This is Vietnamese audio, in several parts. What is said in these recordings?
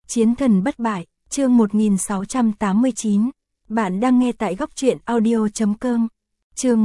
Chiến thần bất bại, chương 1689. Bạn đang nghe tại góc truyện audio.com. Chương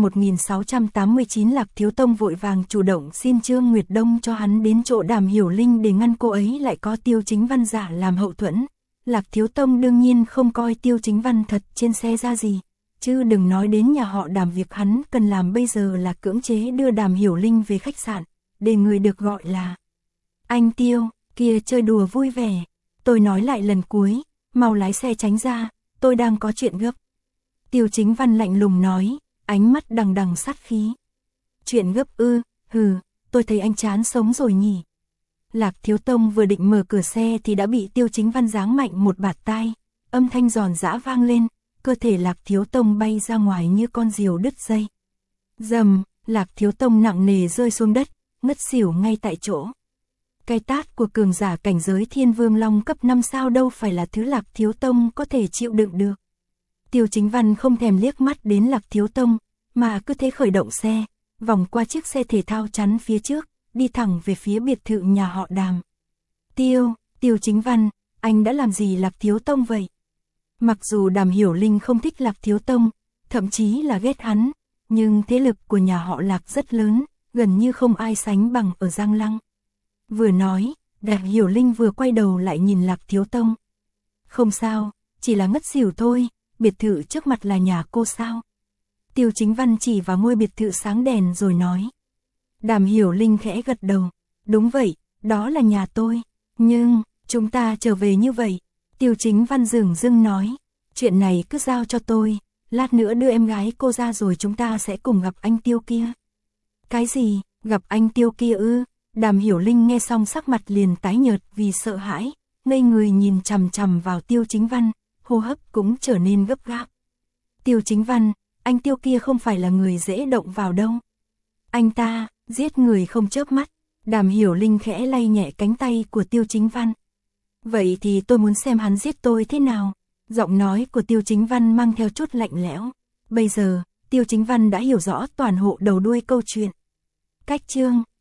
1689. Lạc Thiếu Tông vội vàng chủ động xin Trương Nguyệt Đông cho hắn đến chỗ Đàm Hiểu Linh để ngăn cô ấy lại có Tiêu Chính Văn giả làm hậu thuẫn. Lạc Thiếu Tông đương nhiên không coi Tiêu Chính Văn thật trên xe ra gì, chứ đừng nói đến nhà họ Đàm. Việc hắn cần làm bây giờ là cưỡng chế đưa Đàm Hiểu Linh về khách sạn, để người được gọi là anh Tiêu kia chơi đùa vui vẻ. Tôi nói lại lần cuối, mau lái xe tránh ra, tôi đang có chuyện gấp. Tiêu Chính Văn lạnh lùng nói, ánh mắt đằng đằng sát khí. Chuyện gấp ư? Hừ, tôi thấy anh chán sống rồi nhỉ. Lạc Thiếu Tông vừa định mở cửa xe thì đã bị Tiêu Chính Văn giáng mạnh một bạt tai, âm thanh giòn giã vang lên, cơ thể Lạc Thiếu Tông bay ra ngoài như con diều đứt dây. Rầm, Lạc Thiếu Tông nặng nề rơi xuống đất, ngất xỉu ngay tại chỗ. Cái tát của cường giả cảnh giới Thiên Vương Long cấp 5 sao đâu phải là thứ Lạc Thiếu Tông có thể chịu đựng được. Tiêu Chính Văn không thèm liếc mắt đến Lạc Thiếu Tông, mà cứ thế khởi động xe, vòng qua chiếc xe thể thao chắn phía trước, đi thẳng về phía biệt thự nhà họ Đàm. Tiêu Chính Văn, anh đã làm gì Lạc Thiếu Tông vậy? Mặc dù Đàm Hiểu Linh không thích Lạc Thiếu Tông, thậm chí là ghét hắn, nhưng thế lực của nhà họ Lạc rất lớn, gần như không ai sánh bằng ở Giang Lăng. Vừa nói, Đàm Hiểu Linh vừa quay đầu lại nhìn Lạc Thiếu Tông. Không sao, chỉ là ngất xỉu thôi, biệt thự trước mặt là nhà cô sao? Tiêu Chính Văn chỉ vào ngôi biệt thự sáng đèn rồi nói. Đàm Hiểu Linh khẽ gật đầu, đúng vậy, đó là nhà tôi, nhưng, chúng ta trở về như vậy. Tiêu Chính Văn dửng dưng nói, chuyện này cứ giao cho tôi, lát nữa đưa em gái cô ra rồi chúng ta sẽ cùng gặp anh Tiêu kia. Cái gì, gặp anh Tiêu kia ư? Đàm Hiểu Linh nghe xong sắc mặt liền tái nhợt vì sợ hãi, ngây người nhìn chằm chằm vào Tiêu Chính Văn, hô hấp cũng trở nên gấp gáp. Tiêu Chính Văn, anh Tiêu kia không phải là người dễ động vào đâu. Anh ta, giết người không chớp mắt. Đàm Hiểu Linh khẽ lay nhẹ cánh tay của Tiêu Chính Văn. Vậy thì tôi muốn xem hắn giết tôi thế nào. Giọng nói của Tiêu Chính Văn mang theo chút lạnh lẽo. Bây giờ, Tiêu Chính Văn đã hiểu rõ toàn hộ đầu đuôi câu chuyện. Cách chương